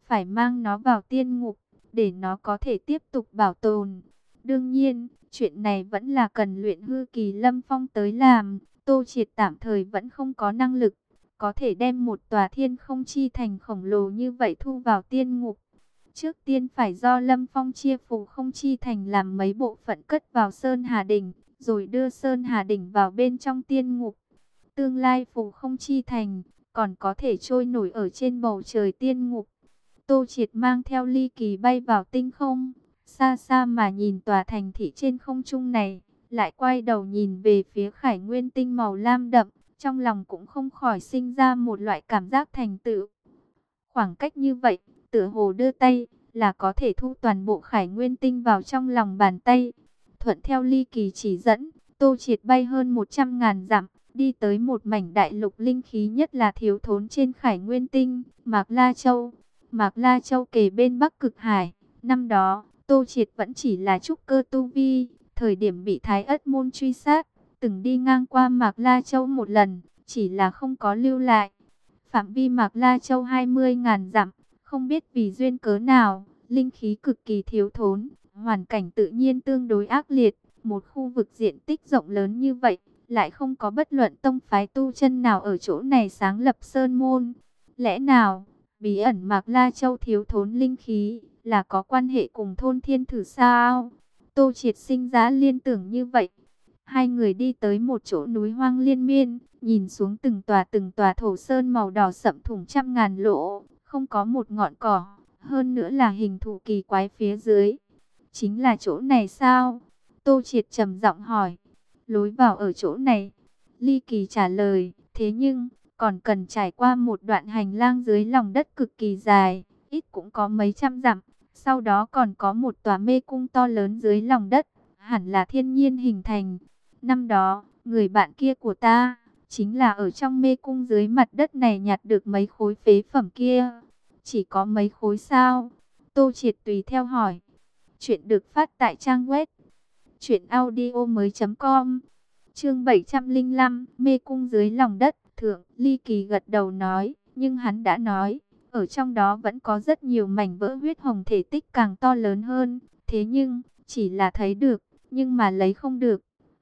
phải mang nó vào tiên ngục, để nó có thể tiếp tục bảo tồn. Đương nhiên, chuyện này vẫn là cần luyện hư kỳ Lâm Phong tới làm. Tô Triệt tạm thời vẫn không có năng lực, có thể đem một tòa thiên không chi thành khổng lồ như vậy thu vào tiên ngục. Trước tiên phải do Lâm Phong chia phù không chi thành làm mấy bộ phận cất vào Sơn Hà Đỉnh, rồi đưa Sơn Hà Đỉnh vào bên trong tiên ngục. Tương lai phù không chi thành còn có thể trôi nổi ở trên bầu trời tiên ngục. Tô Triệt mang theo Ly Kỳ bay vào tinh không, xa xa mà nhìn tòa thành thị trên không trung này, lại quay đầu nhìn về phía Khải Nguyên tinh màu lam đậm, trong lòng cũng không khỏi sinh ra một loại cảm giác thành tựu. Khoảng cách như vậy, tựa hồ đưa tay là có thể thu toàn bộ Khải Nguyên tinh vào trong lòng bàn tay. Thuận theo Ly Kỳ chỉ dẫn, Tô Triệt bay hơn một trăm ngàn dặm, đi tới một mảnh đại lục linh khí nhất là thiếu thốn trên Khải Nguyên tinh, Mạc La Châu. Mạc La Châu kề bên Bắc Cực Hải. Năm đó, Tô Triệt vẫn chỉ là trúc cơ tu vi, thời điểm bị Thái Ất môn truy sát, từng đi ngang qua Mạc La Châu một lần, chỉ là không có lưu lại. Phạm vi Mạc La Châu hai mươi ngàn dặm, không biết vì duyên cớ nào, linh khí cực kỳ thiếu thốn, hoàn cảnh tự nhiên tương đối ác liệt, một khu vực diện tích rộng lớn như vậy, lại không có bất luận tông phái tu chân nào ở chỗ này sáng lập sơn môn. Lẽ nào bí ẩn Mạc La Châu thiếu thốn linh khí là có quan hệ cùng thôn thiên thử sao? Tô Triệt sinh ra liên tưởng như vậy. Hai người đi tới một chỗ núi hoang liên miên, nhìn xuống từng tòa từng tòa thổ sơn màu đỏ sậm thủng trăm ngàn lỗ, không có một ngọn cỏ, hơn nữa là hình thù kỳ quái phía dưới. Chính là chỗ này sao? Tô Triệt trầm giọng hỏi. Lối vào ở chỗ này. Ly Kỳ trả lời, thế nhưng còn cần trải qua một đoạn hành lang dưới lòng đất cực kỳ dài, ít cũng có mấy trăm dặm. Sau đó còn có một tòa mê cung to lớn dưới lòng đất, hẳn là thiên nhiên hình thành. Năm đó, người bạn kia của ta, chính là ở trong mê cung dưới mặt đất này nhặt được mấy khối phế phẩm kia. Chỉ có mấy khối sao? Tô Triệt tùy theo hỏi. Chuyện được phát tại trang web truyện audio mới chấm com. Chương bảy trăm lẻ năm, mê cung dưới lòng đất. Thượng, Ly Kỳ gật đầu nói, nhưng hắn đã nói, ở trong đó vẫn có rất nhiều mảnh vỡ huyết hồng thể tích càng to lớn hơn. Thế nhưng, chỉ là thấy được, nhưng mà lấy không được.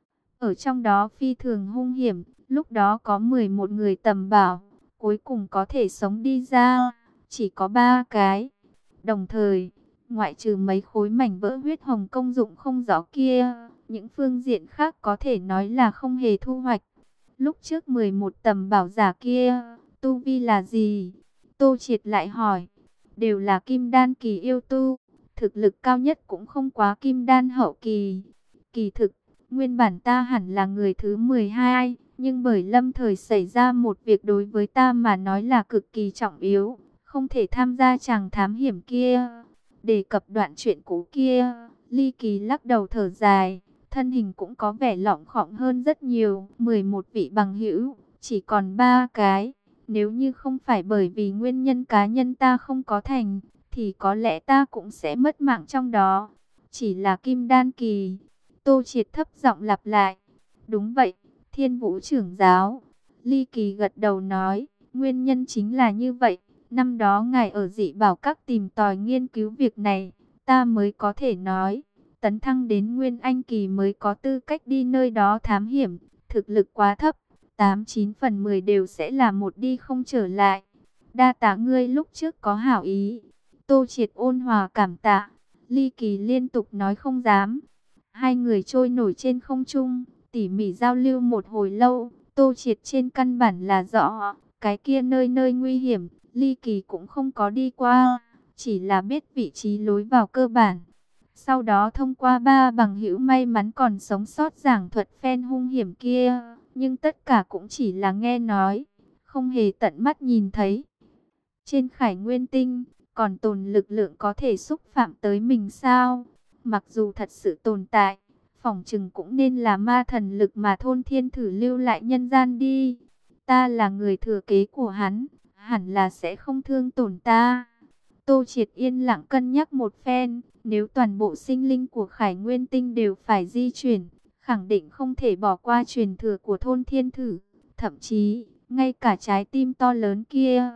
Ở trong đó phi thường hung hiểm, lúc đó có mười một người tầm bảo, cuối cùng có thể sống đi ra, chỉ có ba cái. Đồng thời, ngoại trừ mấy khối mảnh vỡ huyết hồng công dụng không rõ kia, những phương diện khác có thể nói là không hề thu hoạch. Lúc trước mười một tầm bảo giả kia, tu vi là gì? Tô Triệt lại hỏi. Đều là kim đan kỳ yêu tu, thực lực cao nhất cũng không quá kim đan hậu kỳ. Kỳ thực, nguyên bản ta hẳn là người thứ mười hai, nhưng bởi lâm thời xảy ra một việc đối với ta mà nói là cực kỳ trọng yếu, không thể tham gia chàng thám hiểm kia. Đề cập đoạn chuyện cũ kia, Ly Kỳ lắc đầu thở dài, thân hình cũng có vẻ lỏng khỏng hơn rất nhiều. mười một vị bằng hữu, chỉ còn ba cái. Nếu như không phải bởi vì nguyên nhân cá nhân ta không có thành, thì có lẽ ta cũng sẽ mất mạng trong đó. Chỉ là kim đan kỳ. Tô Triệt thấp giọng lặp lại. Đúng vậy, Thiên Vũ trưởng giáo. Ly Kỳ gật đầu nói, nguyên nhân chính là như vậy. Năm đó ngài ở dị bảo các tìm tòi nghiên cứu việc này, ta mới có thể nói, tấn thăng đến Nguyên Anh kỳ mới có tư cách đi nơi đó thám hiểm, thực lực quá thấp, tám chín phần mười đều sẽ là một đi không trở lại. Đa tạ ngươi lúc trước có hảo ý. Tô Triệt ôn hòa cảm tạ. Ly Kỳ liên tục nói không dám. Hai người trôi nổi trên không trung, tỉ mỉ giao lưu một hồi lâu. Tô Triệt trên căn bản là rõ, cái kia nơi nơi nguy hiểm, Ly Kỳ cũng không có đi qua, chỉ là biết vị trí lối vào cơ bản. Sau đó thông qua ba bằng hữu may mắn còn sống sót giảng thuật phen hung hiểm kia, nhưng tất cả cũng chỉ là nghe nói, không hề tận mắt nhìn thấy. Trên Khải Nguyên Tinh, còn tồn lực lượng có thể xúc phạm tới mình sao? Mặc dù thật sự tồn tại, phỏng chừng cũng nên là ma thần lực mà thôn thiên thử lưu lại nhân gian đi. Ta là người thừa kế của hắn, hẳn là sẽ không thương tổn ta. Tô Triệt yên lặng cân nhắc một phen, nếu toàn bộ sinh linh của Khải Nguyên Tinh đều phải di chuyển, khẳng định không thể bỏ qua truyền thừa của thôn thiên thử. Thậm chí, ngay cả trái tim to lớn kia,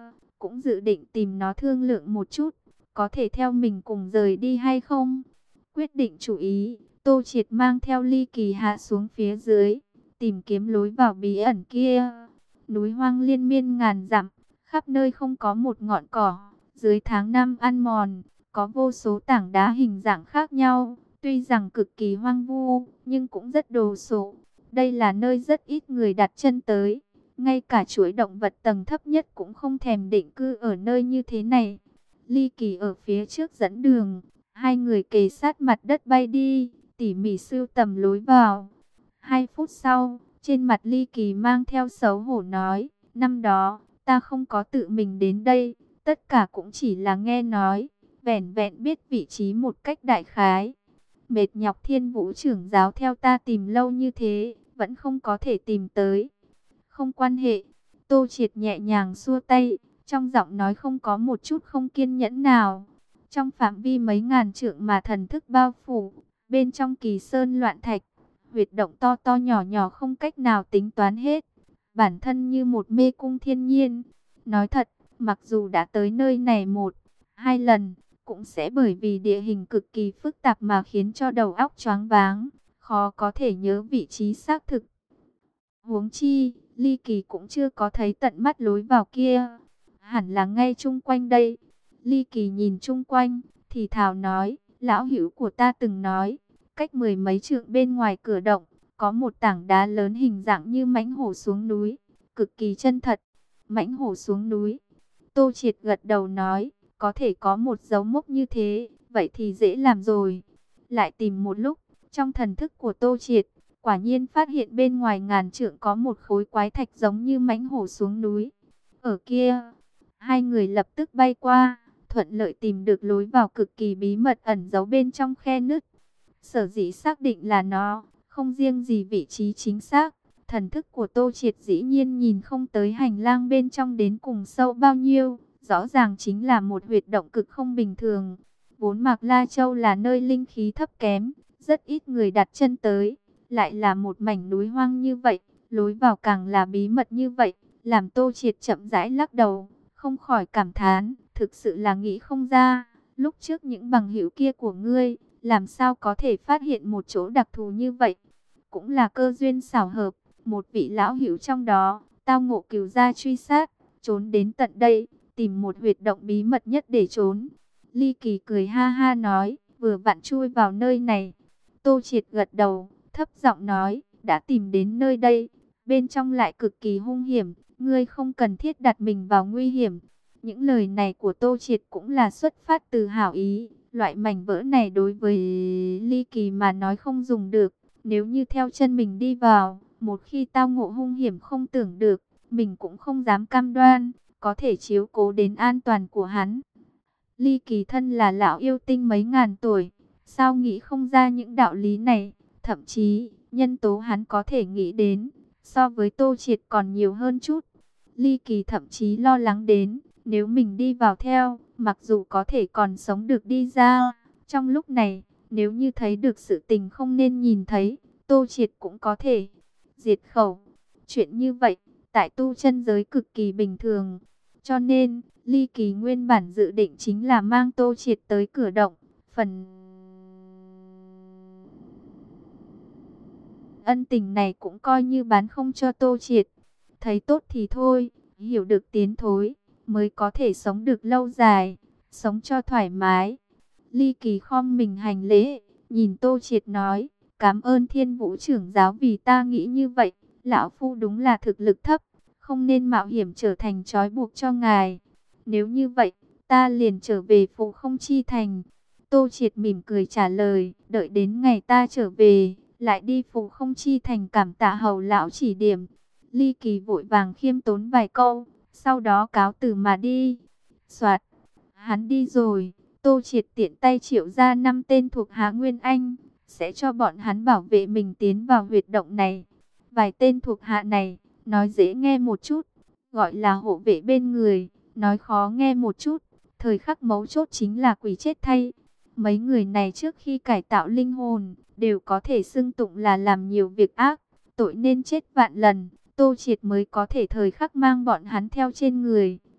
cũng dự định tìm nó thương lượng một chút, có thể theo mình cùng rời đi hay không. Quyết định chủ ý, Tô Triệt mang theo Ly Kỳ hạ xuống phía dưới, tìm kiếm lối vào bí ẩn kia. Núi hoang liên miên ngàn dặm, khắp nơi không có một ngọn cỏ, dưới tháng năm ăn mòn, có vô số tảng đá hình dạng khác nhau, tuy rằng cực kỳ hoang vu, nhưng cũng rất đồ sộ. Đây là nơi rất ít người đặt chân tới, ngay cả chuỗi động vật tầng thấp nhất cũng không thèm định cư ở nơi như thế này. Ly Kỳ ở phía trước dẫn đường, hai người kề sát mặt đất bay đi, tỉ mỉ sưu tầm lối vào. Hai phút sau, trên mặt Ly Kỳ mang theo xấu hổ nói, năm đó, ta không có tự mình đến đây, tất cả cũng chỉ là nghe nói, vẻn vẹn biết vị trí một cách đại khái. Mệt nhọc Thiên Vũ trưởng giáo theo ta tìm lâu như thế, vẫn không có thể tìm tới. Không quan hệ, Tô Triệt nhẹ nhàng xua tay, trong giọng nói không có một chút không kiên nhẫn nào. Trong phạm vi mấy ngàn trượng mà thần thức bao phủ, bên trong kỳ sơn loạn thạch, huyệt động to to nhỏ nhỏ không cách nào tính toán hết. Bản thân như một mê cung thiên nhiên. Nói thật, mặc dù đã tới nơi này một, hai lần, cũng sẽ bởi vì địa hình cực kỳ phức tạp mà khiến cho đầu óc choáng váng, khó có thể nhớ vị trí xác thực. Huống chi, Ly Kỳ cũng chưa có thấy tận mắt lối vào kia. Hẳn là ngay chung quanh đây. Ly Kỳ nhìn chung quanh, thì thào nói, lão hữu của ta từng nói, cách mười mấy trượng bên ngoài cửa động, có một tảng đá lớn hình dạng như mãnh hổ xuống núi, cực kỳ chân thật. Mãnh hổ xuống núi. Tô Triệt gật đầu nói, có thể có một dấu mốc như thế, vậy thì dễ làm rồi. Lại tìm một lúc, trong thần thức của Tô Triệt, quả nhiên phát hiện bên ngoài ngàn trượng có một khối quái thạch giống như mãnh hổ xuống núi. Ở kia, hai người lập tức bay qua, thuận lợi tìm được lối vào cực kỳ bí mật ẩn giấu bên trong khe nứt. Sở dĩ xác định là nó, không riêng gì vị trí chính xác, thần thức của Tô Triệt dĩ nhiên nhìn không tới hành lang bên trong đến cùng sâu bao nhiêu, rõ ràng chính là một huyệt động cực không bình thường. Vốn Mạc La Châu là nơi linh khí thấp kém, rất ít người đặt chân tới, lại là một mảnh núi hoang như vậy, lối vào càng là bí mật như vậy, làm Tô Triệt chậm rãi lắc đầu, không khỏi cảm thán, thực sự là nghĩ không ra, lúc trước những bằng hữu kia của ngươi, làm sao có thể phát hiện một chỗ đặc thù như vậy, cũng là cơ duyên xảo hợp, một vị lão hữu trong đó, tao ngộ cừu gia truy sát, trốn đến tận đây, tìm một huyệt động bí mật nhất để trốn. Ly Kỳ cười ha ha nói, vừa vặn chui vào nơi này. Tô Triệt gật đầu, thấp giọng nói, đã tìm đến nơi đây, bên trong lại cực kỳ hung hiểm, ngươi không cần thiết đặt mình vào nguy hiểm. Những lời này của Tô Triệt cũng là xuất phát từ hảo ý, loại mảnh vỡ này đối với Ly Kỳ mà nói không dùng được, nếu như theo chân mình đi vào, một khi tao ngộ hung hiểm không tưởng được, mình cũng không dám cam đoan, có thể chiếu cố đến an toàn của hắn. Ly Kỳ thân là lão yêu tinh mấy ngàn tuổi, sao nghĩ không ra những đạo lý này, thậm chí, nhân tố hắn có thể nghĩ đến, so với Tô Triệt còn nhiều hơn chút. Ly Kỳ thậm chí lo lắng đến, nếu mình đi vào theo, mặc dù có thể còn sống được đi ra, trong lúc này, nếu như thấy được sự tình không nên nhìn thấy, Tô Triệt cũng có thể diệt khẩu. Chuyện như vậy, tại tu chân giới cực kỳ bình thường. Cho nên, Ly Kỳ nguyên bản dự định chính là mang Tô Triệt tới cửa động. Phần ân tình này cũng coi như bán không cho Tô Triệt. Thấy tốt thì thôi, hiểu được tiến thối, mới có thể sống được lâu dài, sống cho thoải mái. Ly Kỳ khom mình hành lễ, nhìn Tô Triệt nói, cảm ơn Thiên Vũ trưởng giáo vì ta nghĩ như vậy. Lão Phu đúng là thực lực thấp, không nên mạo hiểm trở thành trói buộc cho ngài. Nếu như vậy, ta liền trở về Phù Không Chi Thành. Tô Triệt mỉm cười trả lời, đợi đến ngày ta trở về, lại đi Phù Không Chi Thành cảm tạ hầu lão chỉ điểm. Ly Kỳ vội vàng khiêm tốn vài câu, sau đó cáo từ mà đi. Soạt, hắn đi rồi, Tô Triệt tiện tay triệu ra năm tên thuộc hạ Nguyên Anh, sẽ cho bọn hắn bảo vệ mình tiến vào huyệt động này. Vài tên thuộc hạ này, nói dễ nghe một chút, gọi là hộ vệ bên người, nói khó nghe một chút, thời khắc mấu chốt chính là quỷ chết thay. Mấy người này trước khi cải tạo linh hồn, đều có thể xưng tụng là làm nhiều việc ác, tội nên chết vạn lần. Tô Triệt mới có thể thời khắc mang bọn hắn theo trên người,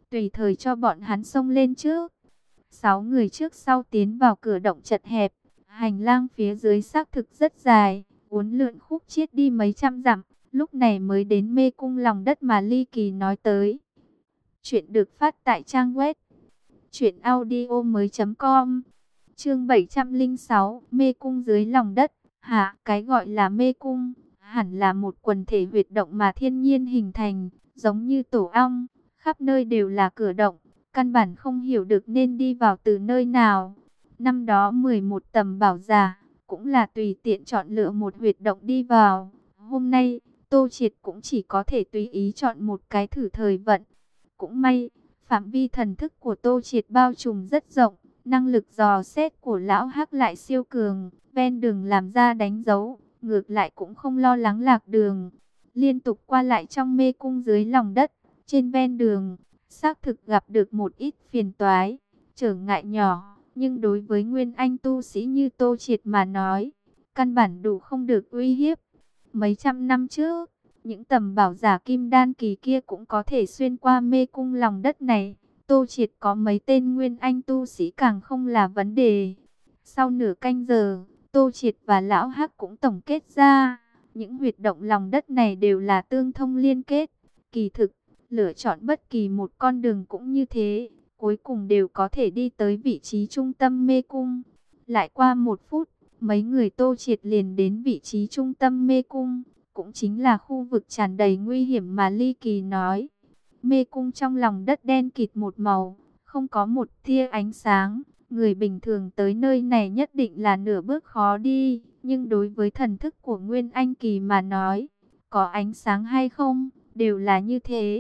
tùy thời cho bọn hắn xông lên trước. Sáu người trước sau tiến vào cửa động chật hẹp, hành lang phía dưới xác thực rất dài, uốn lượn khúc chiết đi mấy trăm dặm, lúc này mới đến mê cung lòng đất mà Ly Kỳ nói tới. Chuyện được phát tại trang web truyện audio mới.com. Chương bảy trăm lẻ sáu, mê cung dưới lòng đất. Hả, cái gọi là mê cung hẳn là một quần thể huyệt động mà thiên nhiên hình thành, giống như tổ ong, khắp nơi đều là cửa động, căn bản không hiểu được nên đi vào từ nơi nào. Năm đó mười một tầm bảo giả cũng là tùy tiện chọn lựa một huyệt động đi vào. Hôm nay, Tô Triệt cũng chỉ có thể tùy ý chọn một cái thử thời vận. Cũng may, phạm vi thần thức của Tô Triệt bao trùm rất rộng, năng lực dò xét của lão Hắc lại siêu cường, ven đường làm ra đánh dấu, ngược lại cũng không lo lắng lạc đường. Liên tục qua lại trong mê cung dưới lòng đất, trên ven đường, xác thực gặp được một ít phiền toái, trở ngại nhỏ, nhưng đối với nguyên anh tu sĩ như Tô Triệt mà nói, căn bản đủ không được uy hiếp. Mấy trăm năm trước, những tầm bảo giả kim đan kỳ kia cũng có thể xuyên qua mê cung lòng đất này. Tô Triệt có mấy tên nguyên anh tu sĩ càng không là vấn đề. Sau nửa canh giờ, Tô Triệt và Lão Hắc cũng tổng kết ra, những huyệt động lòng đất này đều là tương thông liên kết. Kỳ thực, lựa chọn bất kỳ một con đường cũng như thế, cuối cùng đều có thể đi tới vị trí trung tâm mê cung. Lại qua một phút, mấy người Tô Triệt liền đến vị trí trung tâm mê cung, cũng chính là khu vực tràn đầy nguy hiểm mà Ly Kỳ nói. Mê cung trong lòng đất đen kịt một màu, không có một tia ánh sáng. Người bình thường tới nơi này nhất định là nửa bước khó đi, nhưng đối với thần thức của Nguyên Anh Kỳ mà nói, có ánh sáng hay không, đều là như thế.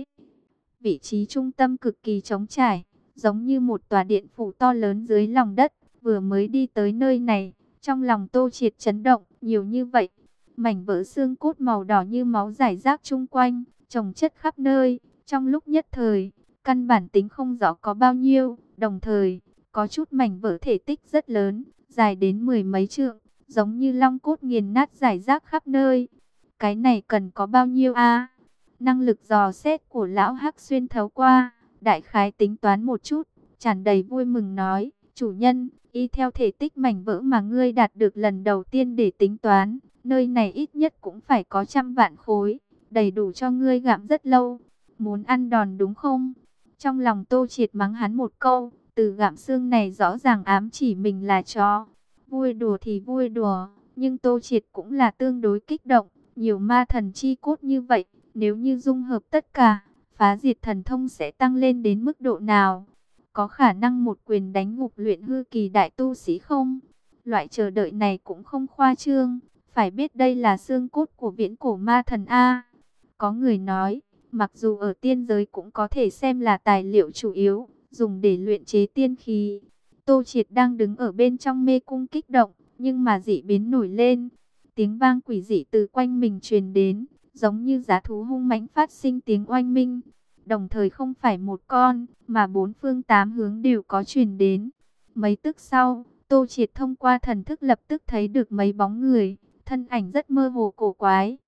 Vị trí trung tâm cực kỳ trống trải, giống như một tòa điện phủ to lớn dưới lòng đất. Vừa mới đi tới nơi này, trong lòng Tô Triệt chấn động, nhiều như vậy. Mảnh vỡ xương cốt màu đỏ như máu rải rác chung quanh, chồng chất khắp nơi, trong lúc nhất thời, căn bản tính không rõ có bao nhiêu, đồng thời, có chút mảnh vỡ thể tích rất lớn, dài đến mười mấy trượng, giống như long cốt nghiền nát rải rác khắp nơi. Cái này cần có bao nhiêu a? Năng lực dò xét của lão Hắc xuyên thấu qua, đại khái tính toán một chút, tràn đầy vui mừng nói, chủ nhân, y theo thể tích mảnh vỡ mà ngươi đạt được lần đầu tiên để tính toán, nơi này ít nhất cũng phải có trăm vạn khối, đầy đủ cho ngươi gặm rất lâu. Muốn ăn đòn đúng không? Trong lòng Tô Triệt mắng hắn một câu, từ gặm xương này rõ ràng ám chỉ mình là chó. Vui đùa thì vui đùa, nhưng Tô Triệt cũng là tương đối kích động, nhiều ma thần chi cốt như vậy, nếu như dung hợp tất cả, phá diệt thần thông sẽ tăng lên đến mức độ nào? Có khả năng một quyền đánh gục luyện hư kỳ đại tu sĩ không? Loại chờ đợi này cũng không khoa trương, phải biết đây là xương cốt của viễn cổ ma thần A. Có người nói, mặc dù ở tiên giới cũng có thể xem là tài liệu chủ yếu, dùng để luyện chế tiên khí. Tô Triệt đang đứng ở bên trong mê cung kích động, nhưng mà dị biến nổi lên. Tiếng vang quỷ dị từ quanh mình truyền đến, giống như giá thú hung mãnh phát sinh tiếng oanh minh. Đồng thời không phải một con, mà bốn phương tám hướng đều có truyền đến. Mấy tức sau, Tô Triệt thông qua thần thức lập tức thấy được mấy bóng người, thân ảnh rất mơ hồ cổ quái.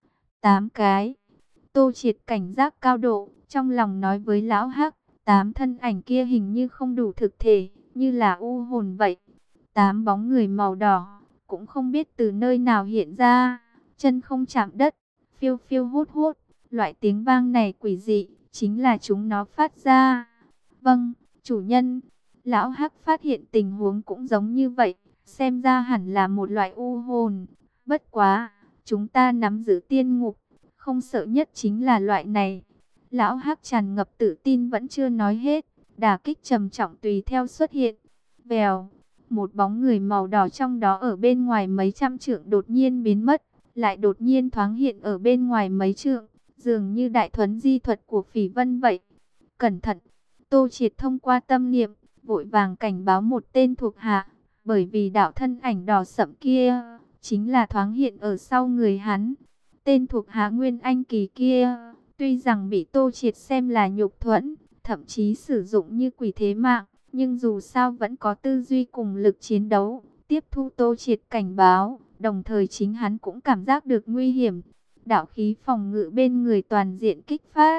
Tám cái. Tô Triệt cảnh giác cao độ, trong lòng nói với lão Hắc, tám thân ảnh kia hình như không đủ thực thể, như là u hồn vậy. Tám bóng người màu đỏ, cũng không biết từ nơi nào hiện ra, chân không chạm đất, phiêu phiêu hốt hốt. Loại tiếng vang này quỷ dị, chính là chúng nó phát ra. Vâng, chủ nhân. Lão Hắc phát hiện tình huống cũng giống như vậy, xem ra hẳn là một loại u hồn. Bất quá, chúng ta nắm giữ tiên ngục, không sợ nhất chính là loại này. Lão Hắc tràn ngập tự tin vẫn chưa nói hết, đả kích trầm trọng tùy theo xuất hiện. Vèo, một bóng người màu đỏ trong đó ở bên ngoài mấy trăm trượng đột nhiên biến mất, lại đột nhiên thoáng hiện ở bên ngoài mấy trượng, dường như đại thuấn di thuật của Phỉ Vân vậy. Cẩn thận! Tô Triệt thông qua tâm niệm, vội vàng cảnh báo một tên thuộc hạ, bởi vì đạo thân ảnh đỏ sẫm kia chính là thoáng hiện ở sau người hắn. Tên thuộc hạ Nguyên Anh kỳ kia, tuy rằng bị Tô Triệt xem là nhục thuẫn, thậm chí sử dụng như quỷ thế mạng, nhưng dù sao vẫn có tư duy cùng lực chiến đấu, tiếp thu Tô Triệt cảnh báo, đồng thời chính hắn cũng cảm giác được nguy hiểm. Đạo khí phòng ngự bên người toàn diện kích phát,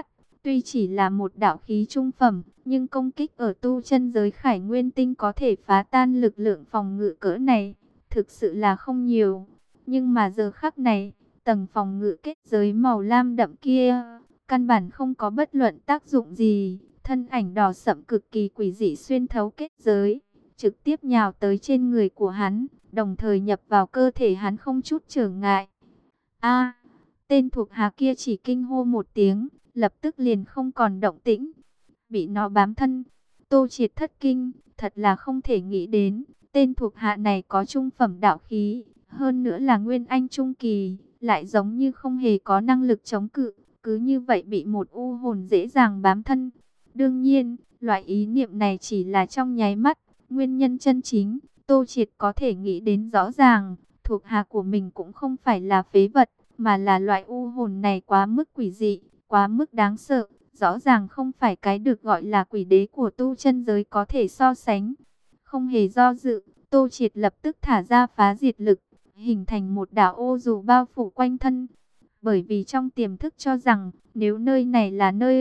Tuy chỉ là một đạo khí trung phẩm, nhưng công kích ở tu chân giới Khải Nguyên Tinh có thể phá tan lực lượng phòng ngự cỡ này, thực sự là không nhiều. Nhưng mà giờ khắc này, tầng phòng ngự kết giới màu lam đậm kia, căn bản không có bất luận tác dụng gì. Thân ảnh đỏ sậm cực kỳ quỷ dị xuyên thấu kết giới, trực tiếp nhào tới trên người của hắn, đồng thời nhập vào cơ thể hắn không chút trở ngại. A, tên thuộc hạ kia chỉ kinh hô một tiếng, lập tức liền không còn động tĩnh, bị nó bám thân. Tô Triệt thất kinh, thật là không thể nghĩ đến, tên thuộc hạ này có trung phẩm đạo khí, hơn nữa là nguyên anh trung kỳ, lại giống như không hề có năng lực chống cự, cứ như vậy bị một u hồn dễ dàng bám thân. Đương nhiên, loại ý niệm này chỉ là trong nháy mắt, nguyên nhân chân chính, Tô Triệt có thể nghĩ đến rõ ràng, thuộc hạ của mình cũng không phải là phế vật, mà là loại u hồn này quá mức quỷ dị, quá mức đáng sợ, rõ ràng không phải cái được gọi là quỷ đế của tu chân giới có thể so sánh. Không hề do dự, Tô Triệt lập tức thả ra phá diệt lực, hình thành một đạo ô dù bao phủ quanh thân. Bởi vì trong tiềm thức cho rằng, nếu nơi này là nơi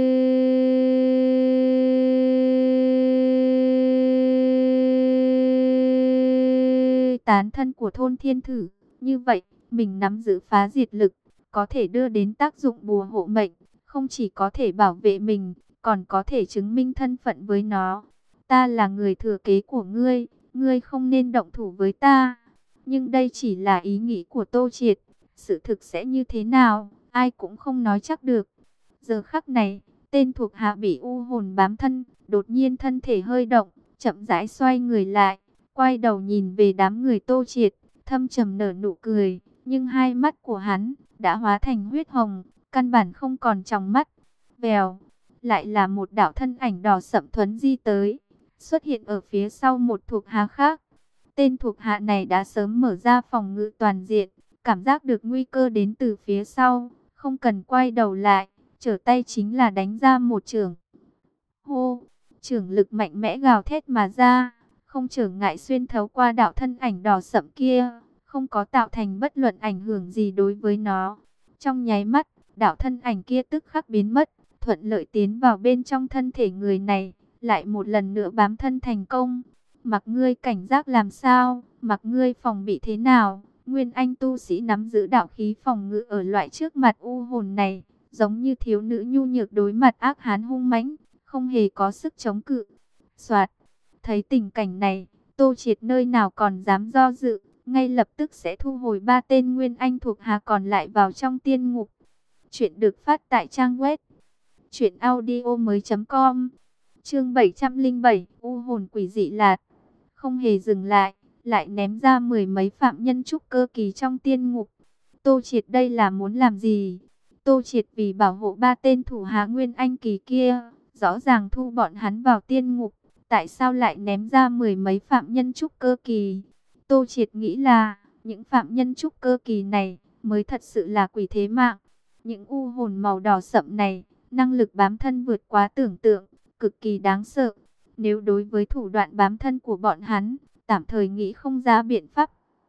tán thân của thôn thiên thử, như vậy, mình nắm giữ phá diệt lực, có thể đưa đến tác dụng bùa hộ mệnh, không chỉ có thể bảo vệ mình, còn có thể chứng minh thân phận với nó. Ta là người thừa kế của ngươi, ngươi không nên động thủ với ta. Nhưng đây chỉ là ý nghĩ của Tô Triệt, sự thực sẽ như thế nào, ai cũng không nói chắc được. Giờ khắc này, tên thuộc hạ bị u hồn bám thân, đột nhiên thân thể hơi động, chậm rãi xoay người lại, quay đầu nhìn về đám người Tô Triệt, thâm trầm nở nụ cười, nhưng hai mắt của hắn đã hóa thành huyết hồng, căn bản không còn trong mắt. Vèo, lại là một đạo thân ảnh đỏ sậm thuấn di tới, xuất hiện ở phía sau một thuộc hạ khác. Tên thuộc hạ này đã sớm mở ra phòng ngự toàn diện, cảm giác được nguy cơ đến từ phía sau, không cần quay đầu lại, trở tay chính là đánh ra một chưởng. Hô, chưởng lực mạnh mẽ gào thét mà ra, không trở ngại xuyên thấu qua đạo thân ảnh đỏ sậm kia, không có tạo thành bất luận ảnh hưởng gì đối với nó. Trong nháy mắt, đạo thân ảnh kia tức khắc biến mất, thuận lợi tiến vào bên trong thân thể người này, lại một lần nữa bám thân thành công. Mặc ngươi cảnh giác làm sao, mặc ngươi phòng bị thế nào, nguyên anh tu sĩ nắm giữ đạo khí phòng ngự ở loại trước mặt u hồn này, giống như thiếu nữ nhu nhược đối mặt ác hán hung mãnh, không hề có sức chống cự. Soạt, thấy tình cảnh này, Tô Triệt nơi nào còn dám do dự, ngay lập tức sẽ thu hồi ba tên nguyên anh thuộc hạ còn lại vào trong tiên ngục. Chuyện được phát tại trang web truyện audio mới chấm com. Chương bảy trăm lẻ bảy, u hồn quỷ dị lạt. Không hề dừng lại, lại ném ra mười mấy phạm nhân trúc cơ kỳ trong tiên ngục. Tô Triệt đây là muốn làm gì? Tô Triệt vì bảo hộ ba tên thủ hạ nguyên anh kỳ kia, rõ ràng thu bọn hắn vào tiên ngục, tại sao lại ném ra mười mấy phạm nhân trúc cơ kỳ? Tô Triệt nghĩ là, những phạm nhân trúc cơ kỳ này mới thật sự là quỷ thế mạng. Những u hồn màu đỏ sậm này, năng lực bám thân vượt quá tưởng tượng, cực kỳ đáng sợ. Nếu đối với thủ đoạn bám thân của bọn hắn, tạm thời nghĩ không ra biện pháp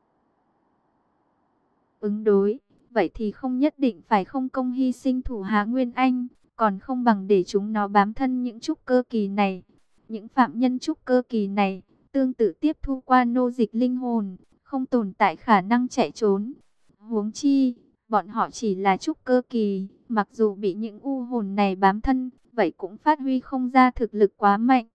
ứng đối, vậy thì không nhất định phải không công hy sinh thủ hạ Nguyên Anh, còn không bằng để chúng nó bám thân những trúc cơ kỳ này. Những phạm nhân trúc cơ kỳ này, tương tự tiếp thu qua nô dịch linh hồn, không tồn tại khả năng chạy trốn. Huống chi, bọn họ chỉ là trúc cơ kỳ, mặc dù bị những u hồn này bám thân, vậy cũng phát huy không ra thực lực quá mạnh.